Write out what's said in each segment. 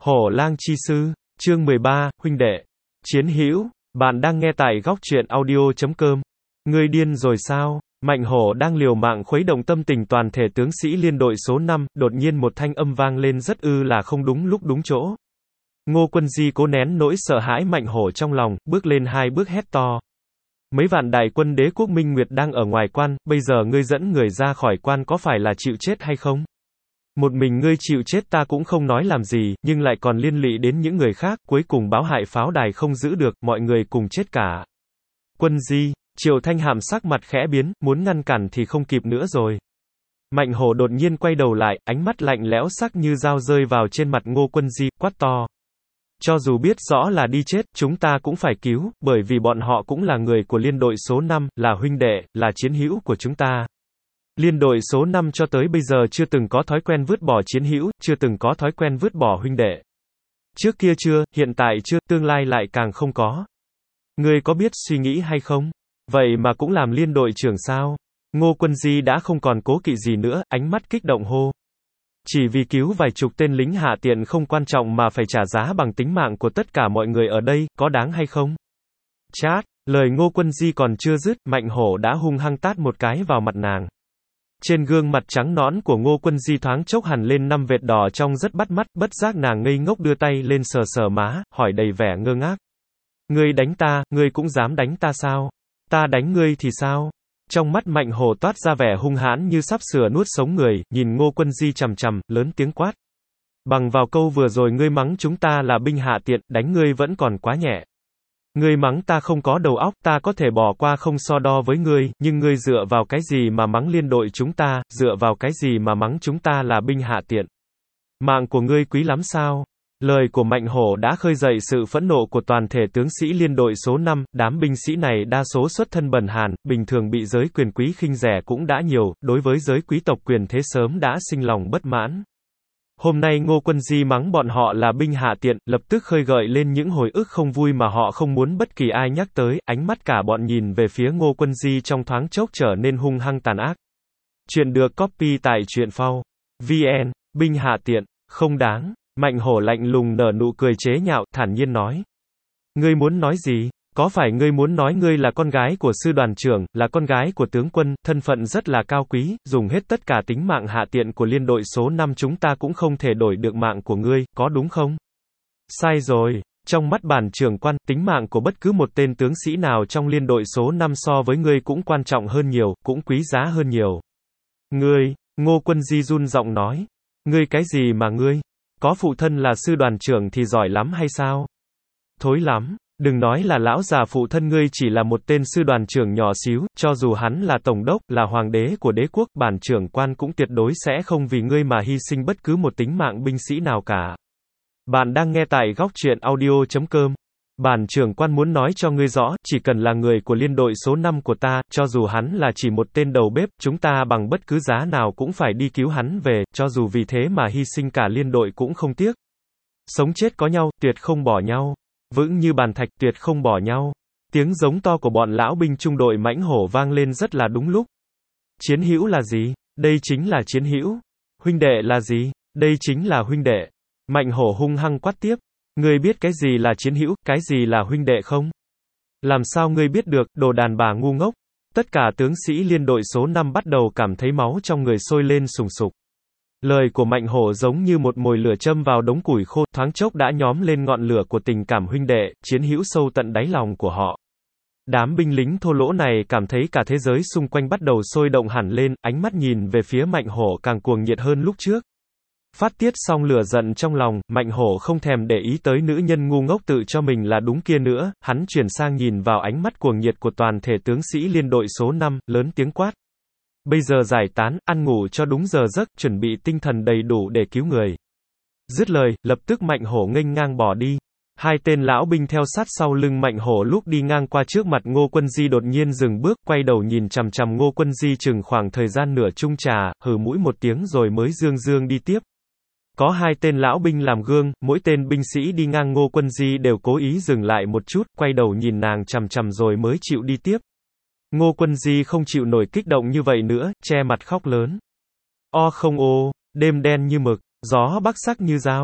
Hổ lang chi sư, chương 13, huynh đệ. Chiến hữu, bạn đang nghe tại góc truyện audio.com. Ngươi điên rồi sao? Mạnh hổ đang liều mạng khuấy động tâm tình toàn thể tướng sĩ liên đội số 5, đột nhiên một thanh âm vang lên rất là không đúng lúc đúng chỗ. Ngô Quân Di cố nén nỗi sợ hãi mạnh hổ trong lòng, bước lên 2 bước hét to. Mấy vạn đại quân đế quốc Minh Nguyệt đang ở ngoài quan, bây giờ ngươi dẫn người ra khỏi quan có phải là chịu chết hay không? Một mình ngươi chịu chết ta cũng không nói làm gì, nhưng lại còn liên lụy đến những người khác, cuối cùng báo hại pháo đài không giữ được, mọi người cùng chết cả. Quân Di, Triệu Thanh Hàm sắc mặt khẽ biến, muốn ngăn cản thì không kịp nữa rồi. Mạnh hổ đột nhiên quay đầu lại, ánh mắt lạnh lẽo sắc như dao rơi vào trên mặt Ngô Quân Di, quát to. Cho dù biết rõ là đi chết, chúng ta cũng phải cứu, bởi vì bọn họ cũng là người của liên đội số 5, là huynh đệ, là chiến hữu của chúng ta. Liên đội số 5 cho tới bây giờ chưa từng có thói quen vứt bỏ chiến hữu, chưa từng có thói quen vứt bỏ huynh đệ. Trước kia chưa, hiện tại chưa, tương lai lại càng không có. Ngươi có biết suy nghĩ hay không? Vậy mà cũng làm liên đội trưởng sao? Ngô Quân Di đã không còn cố kỵ gì nữa, ánh mắt kích động hô. Chỉ vì cứu vài chục tên lính hạ tiện không quan trọng mà phải trả giá bằng tính mạng của tất cả mọi người ở đây, có đáng hay không? Chát, lời Ngô Quân Di còn chưa dứt, Mạnh hổ đã hung hăng tát một cái vào mặt nàng. Trên gương mặt trắng nõn của Ngô Quân Di thoáng chốc hằn lên 5 vệt đỏ trông rất bắt mắt, bất giác nàng ngây ngốc đưa tay lên sờ sờ má, hỏi đầy vẻ ngơ ngác. Ngươi đánh ta, ngươi cũng dám đánh ta sao? Ta đánh ngươi thì sao? Trong mắt Mạnh hổ toát ra vẻ hung hãn như sắp sửa nuốt sống người, nhìn Ngô Quân Di chằm chằm, lớn tiếng quát. Bằng vào câu vừa rồi ngươi mắng chúng ta là binh hạ tiện, đánh ngươi vẫn còn quá nhẹ. Ngươi mắng ta không có đầu óc, ta có thể bỏ qua không so đo với ngươi, nhưng ngươi dựa vào cái gì mà mắng liên đội chúng ta, dựa vào cái gì mà mắng chúng ta là binh hạ tiện. Mạng của ngươi quý lắm sao? Lời của Mạnh hổ đã khơi dậy sự phẫn nộ của toàn thể tướng sĩ liên đội số 5, đám binh sĩ này đa số xuất thân bần hàn, bình thường bị giới quyền quý khinh rẻ cũng đã nhiều, đối với giới quý tộc quyền thế sớm đã sinh lòng bất mãn. Hôm nay Ngô Quân Di mắng bọn họ là binh hạ tiện, lập tức khơi gợi lên những hồi ức không vui mà họ không muốn bất kỳ ai nhắc tới, ánh mắt cả bọn nhìn về phía Ngô Quân Di trong thoáng chốc trở nên hung hăng tàn ác. Chuyện được copy tại truyện phao. VN, binh hạ tiện, không đáng. Mạnh hổ lạnh lùng nở nụ cười chế nhạo, thản nhiên nói. Ngươi muốn nói gì? Có phải ngươi muốn nói ngươi là con gái của sư đoàn trưởng, là con gái của tướng quân, thân phận rất là cao quý, dùng hết tất cả tính mạng hạ tiện của liên đội số 5 chúng ta cũng không thể đổi được mạng của ngươi, có đúng không? Sai rồi, trong mắt bản trưởng quan, tính mạng của bất cứ một tên tướng sĩ nào trong liên đội số 5 so với ngươi cũng quan trọng hơn nhiều, cũng quý giá hơn nhiều. Ngươi, Ngô Quân Di run giọng nói. Ngươi cái gì mà ngươi? Có phụ thân là sư đoàn trưởng thì giỏi lắm hay sao? Thối lắm. Đừng nói là lão già phụ thân ngươi chỉ là một tên sư đoàn trưởng nhỏ xíu, cho dù hắn là tổng đốc, là hoàng đế của đế quốc, bản trưởng quan cũng tuyệt đối sẽ không vì ngươi mà hy sinh bất cứ một tính mạng binh sĩ nào cả. Bạn đang nghe tại góc truyện audio.com. Bản trưởng quan muốn nói cho ngươi rõ, chỉ cần là người của liên đội số 5 của ta, cho dù hắn là chỉ một tên đầu bếp, chúng ta bằng bất cứ giá nào cũng phải đi cứu hắn về, cho dù vì thế mà hy sinh cả liên đội cũng không tiếc. Sống chết có nhau, tuyệt không bỏ nhau. Vững như bàn thạch, tuyệt không bỏ nhau. Tiếng giống to của bọn lão binh trung đội mãnh hổ vang lên rất là đúng lúc. Chiến hữu là gì? Đây chính là chiến hữu. Huynh đệ là gì? Đây chính là huynh đệ. Mạnh hổ hung hăng quát tiếp. Ngươi biết cái gì là chiến hữu, cái gì là huynh đệ không? Làm sao ngươi biết được, đồ đàn bà ngu ngốc? Tất cả tướng sĩ liên đội số 5 bắt đầu cảm thấy máu trong người sôi lên sùng sục. Lời của Mạnh hổ giống như một mồi lửa châm vào đống củi khô, thoáng chốc đã nhóm lên ngọn lửa của tình cảm huynh đệ, chiến hữu sâu tận đáy lòng của họ. Đám binh lính thô lỗ này cảm thấy cả thế giới xung quanh bắt đầu sôi động hẳn lên, ánh mắt nhìn về phía Mạnh hổ càng cuồng nhiệt hơn lúc trước. Phát tiết xong lửa giận trong lòng, Mạnh hổ không thèm để ý tới nữ nhân ngu ngốc tự cho mình là đúng kia nữa, hắn chuyển sang nhìn vào ánh mắt cuồng nhiệt của toàn thể tướng sĩ liên đội số 5, lớn tiếng quát. Bây giờ giải tán, ăn ngủ cho đúng giờ giấc, chuẩn bị tinh thần đầy đủ để cứu người. Dứt lời, lập tức Mạnh hổ nghênh ngang bỏ đi. Hai tên lão binh theo sát sau lưng Mạnh hổ lúc đi ngang qua trước mặt Ngô Quân Di đột nhiên dừng bước, quay đầu nhìn chằm chằm Ngô Quân Di chừng khoảng thời gian nửa chung trà, hừ mũi một tiếng rồi mới dương dương đi tiếp. Có hai tên lão binh làm gương, mỗi tên binh sĩ đi ngang Ngô Quân Di đều cố ý dừng lại một chút, quay đầu nhìn nàng chằm chằm rồi mới chịu đi tiếp. Ngô Quân Di không chịu nổi kích động như vậy nữa, che mặt khóc lớn. O không ô, đêm đen như mực, gió bắc sắc như dao.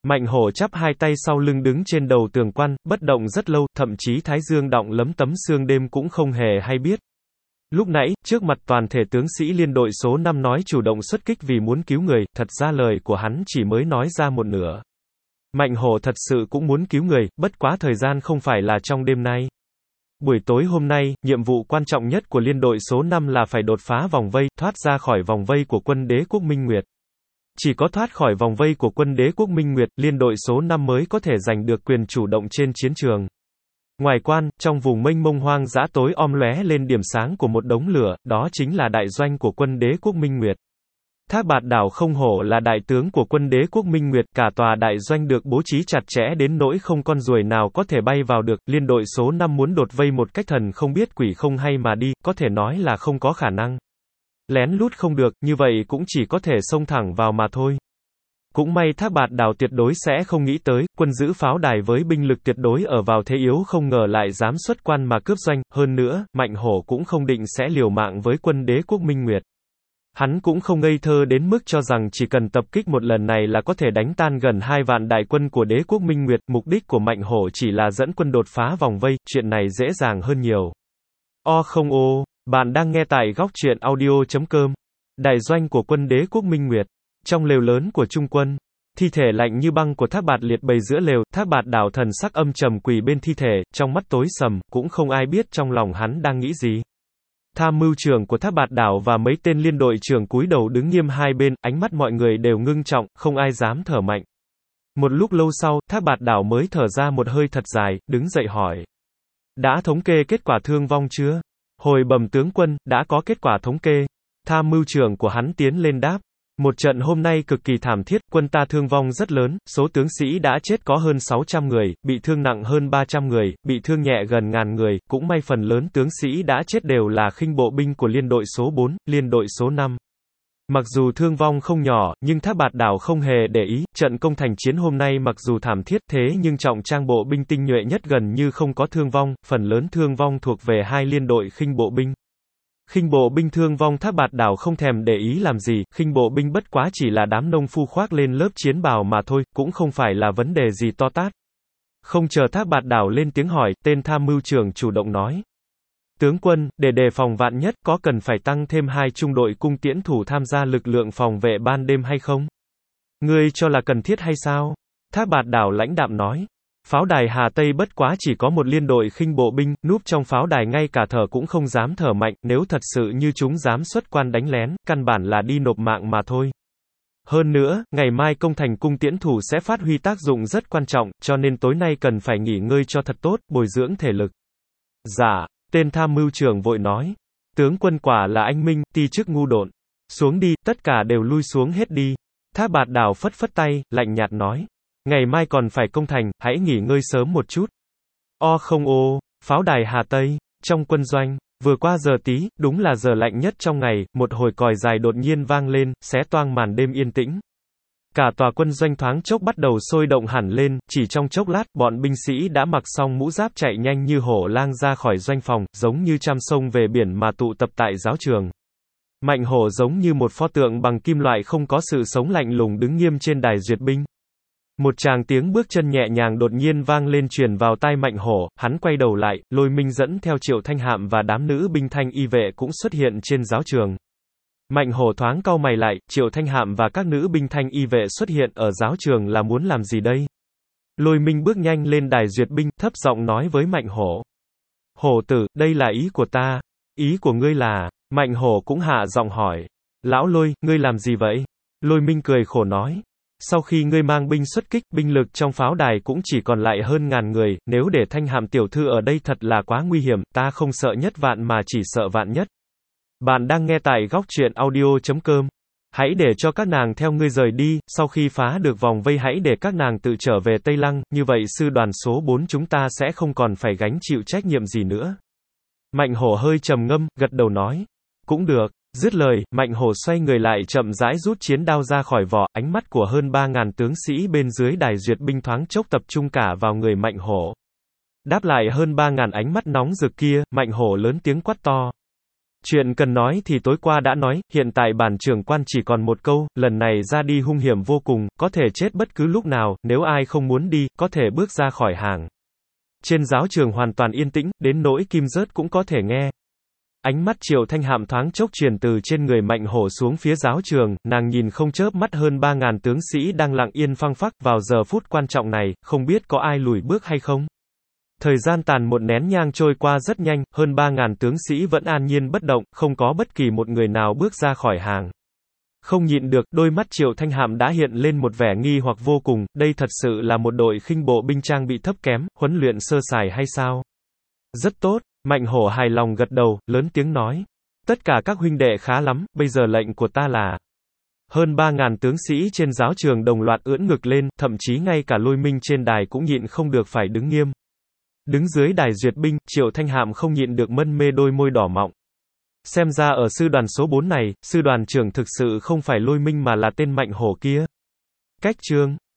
Mạnh hổ chắp hai tay sau lưng đứng trên đầu tường quan, bất động rất lâu, thậm chí thái dương đọng lấm tấm sương đêm cũng không hề hay biết. Lúc nãy, trước mặt toàn thể tướng sĩ liên đội số 5 nói chủ động xuất kích vì muốn cứu người, thật ra lời của hắn chỉ mới nói ra một nửa. Mạnh hổ thật sự cũng muốn cứu người, bất quá thời gian không phải là trong đêm nay. Buổi tối hôm nay, nhiệm vụ quan trọng nhất của liên đội số 5 là phải đột phá vòng vây, thoát ra khỏi vòng vây của quân đế quốc Minh Nguyệt. Chỉ có thoát khỏi vòng vây của quân đế quốc Minh Nguyệt, liên đội số 5 mới có thể giành được quyền chủ động trên chiến trường. Ngoài quan, trong vùng mênh mông hoang dã tối om lóe lên điểm sáng của một đống lửa, đó chính là đại doanh của quân đế quốc Minh Nguyệt. Thác Bạt Đảo không hổ là đại tướng của quân đế quốc Minh Nguyệt, cả tòa đại doanh được bố trí chặt chẽ đến nỗi không con ruồi nào có thể bay vào được, liên đội số 5 muốn đột vây một cách thần không biết quỷ không hay mà đi, có thể nói là không có khả năng. Lén lút không được, như vậy cũng chỉ có thể xông thẳng vào mà thôi. Cũng may Thác Bạt Đảo tuyệt đối sẽ không nghĩ tới, quân giữ pháo đài với binh lực tuyệt đối ở vào thế yếu không ngờ lại dám xuất quan mà cướp doanh, hơn nữa, Mạnh Hổ cũng không định sẽ liều mạng với quân đế quốc Minh Nguyệt. Hắn cũng không ngây thơ đến mức cho rằng chỉ cần tập kích một lần này là có thể đánh tan gần 2 vạn đại quân của đế quốc Minh Nguyệt, mục đích của Mạnh Hổ chỉ là dẫn quân đột phá vòng vây, chuyện này dễ dàng hơn nhiều. Không ô, bạn đang nghe tại góc truyện audio.com. Đại doanh của quân đế quốc Minh Nguyệt. Trong lều lớn của Trung quân, thi thể lạnh như băng của Thác Bạt liệt bày giữa lều, Thác Bạt Đảo thần sắc âm trầm quỳ bên thi thể, trong mắt tối sầm, cũng không ai biết trong lòng hắn đang nghĩ gì. Tham mưu trưởng của Thác Bạt Đảo và mấy tên liên đội trưởng cúi đầu đứng nghiêm hai bên, ánh mắt mọi người đều ngưng trọng, không ai dám thở mạnh. Một lúc lâu sau, Thác Bạt Đảo mới thở ra một hơi thật dài, đứng dậy hỏi. Đã thống kê kết quả thương vong chưa? Hồi bẩm tướng quân, đã có kết quả thống kê. Tham mưu trưởng của hắn tiến lên đáp. Một trận hôm nay cực kỳ thảm thiết, quân ta thương vong rất lớn, số tướng sĩ đã chết có hơn 600 người, bị thương nặng hơn 300 người, bị thương nhẹ gần 1000 người, cũng may phần lớn tướng sĩ đã chết đều là khinh bộ binh của liên đội số 4, liên đội số 5. Mặc dù thương vong không nhỏ, nhưng Thác Bạt Đảo không hề để ý, trận công thành chiến hôm nay mặc dù thảm thiết thế nhưng trọng trang bộ binh tinh nhuệ nhất gần như không có thương vong, phần lớn thương vong thuộc về hai liên đội khinh bộ binh. Khinh bộ binh thương vong Thác Bạt Đảo không thèm để ý làm gì, khinh bộ binh bất quá chỉ là đám nông phu khoác lên lớp chiến bào mà thôi, cũng không phải là vấn đề gì to tát. Không chờ Thác Bạt Đảo lên tiếng hỏi, tên tham mưu trưởng chủ động nói. Tướng quân, để đề phòng vạn nhất có cần phải tăng thêm 2 trung đội cung tiễn thủ tham gia lực lượng phòng vệ ban đêm hay không? Ngươi cho là cần thiết hay sao? Thác Bạt Đảo lãnh đạm nói. Pháo đài Hà Tây bất quá chỉ có một liên đội khinh bộ binh, núp trong pháo đài ngay cả thở cũng không dám thở mạnh, nếu thật sự như chúng dám xuất quan đánh lén, căn bản là đi nộp mạng mà thôi. Hơn nữa, ngày mai công thành cung tiễn thủ sẽ phát huy tác dụng rất quan trọng, cho nên tối nay cần phải nghỉ ngơi cho thật tốt, bồi dưỡng thể lực. Dạ, tên tham mưu trưởng vội nói. Tướng quân quả là anh minh, ti chức ngu độn. Xuống đi, tất cả đều lui xuống hết đi. Thác Bạt Đảo phất phất tay, lạnh nhạt nói. Ngày mai còn phải công thành, hãy nghỉ ngơi sớm một chút. Không ô, pháo đài Hà Tây, trong quân doanh, vừa qua giờ tí, đúng là giờ lạnh nhất trong ngày, một hồi còi dài đột nhiên vang lên, xé toang màn đêm yên tĩnh. Cả tòa quân doanh thoáng chốc bắt đầu sôi động hẳn lên, chỉ trong chốc lát, bọn binh sĩ đã mặc xong mũ giáp chạy nhanh như hổ lang ra khỏi doanh phòng, giống như trăm sông về biển mà tụ tập tại giáo trường. Mạnh Hổ giống như một pho tượng bằng kim loại không có sự sống lạnh lùng đứng nghiêm trên đài duyệt binh. Một tràng tiếng bước chân nhẹ nhàng đột nhiên vang lên truyền vào tai Mạnh Hổ, hắn quay đầu lại, Lôi Minh dẫn theo Triệu Thanh Hạm và đám nữ binh thanh y vệ cũng xuất hiện trên giáo trường. Mạnh Hổ thoáng cau mày lại, Triệu Thanh Hạm và các nữ binh thanh y vệ xuất hiện ở giáo trường là muốn làm gì đây? Lôi Minh bước nhanh lên đài duyệt binh, thấp giọng nói với Mạnh Hổ. Hổ tử, đây là ý của ta. Ý của ngươi là, Mạnh Hổ cũng hạ giọng hỏi. Lão Lôi, ngươi làm gì vậy? Lôi Minh cười khổ nói. Sau khi ngươi mang binh xuất kích, binh lực trong pháo đài cũng chỉ còn lại hơn 1000 người, nếu để Thanh Hạm tiểu thư ở đây thật là quá nguy hiểm, ta không sợ nhất vạn mà chỉ sợ vạn nhất. Bạn đang nghe tại góc truyện audio.com. Hãy để cho các nàng theo ngươi rời đi, sau khi phá được vòng vây hãy để các nàng tự trở về Tây Lăng, như vậy sư đoàn số 4 chúng ta sẽ không còn phải gánh chịu trách nhiệm gì nữa. Mạnh Hổ hơi trầm ngâm, gật đầu nói. Cũng được. Dứt lời, Mạnh Hổ xoay người lại chậm rãi rút chiến đao ra khỏi vỏ, ánh mắt của hơn 3000 tướng sĩ bên dưới đài duyệt binh thoáng chốc tập trung cả vào người Mạnh Hổ. Đáp lại hơn 3000 ánh mắt nóng rực kia, Mạnh Hổ lớn tiếng quát to. Chuyện cần nói thì tối qua đã nói, hiện tại bản trưởng quan chỉ còn một câu, lần này ra đi hung hiểm vô cùng, có thể chết bất cứ lúc nào, nếu ai không muốn đi, có thể bước ra khỏi hàng. Trên giáo trường hoàn toàn yên tĩnh, đến nỗi Kim Rớt cũng có thể nghe. Ánh mắt Triệu Thanh Hạm thoáng chốc truyền từ trên người Mạnh Hổ xuống phía giáo trường, nàng nhìn không chớp mắt hơn 3.000 tướng sĩ đang lặng yên phăng phắc, vào giờ phút quan trọng này, không biết có ai lùi bước hay không. Thời gian tàn một nén nhang trôi qua rất nhanh, hơn 3.000 tướng sĩ vẫn an nhiên bất động, không có bất kỳ một người nào bước ra khỏi hàng. Không nhịn được, đôi mắt Triệu Thanh Hạm đã hiện lên một vẻ nghi hoặc vô cùng, đây thật sự là một đội khinh bộ binh trang bị thấp kém, huấn luyện sơ sài hay sao? Rất tốt, Mạnh Hổ hài lòng gật đầu, lớn tiếng nói. Tất cả các huynh đệ khá lắm, bây giờ lệnh của ta là... Hơn 3.000 tướng sĩ trên giáo trường đồng loạt ưỡn ngực lên, thậm chí ngay cả Lôi Minh trên đài cũng nhịn không được phải đứng nghiêm. Đứng dưới đài duyệt binh, Triệu Thanh Hạm không nhịn được mân mê đôi môi đỏ mọng. Xem ra ở sư đoàn số 4 này, sư đoàn trưởng thực sự không phải Lôi Minh mà là tên Mạnh Hổ kia. Cách chương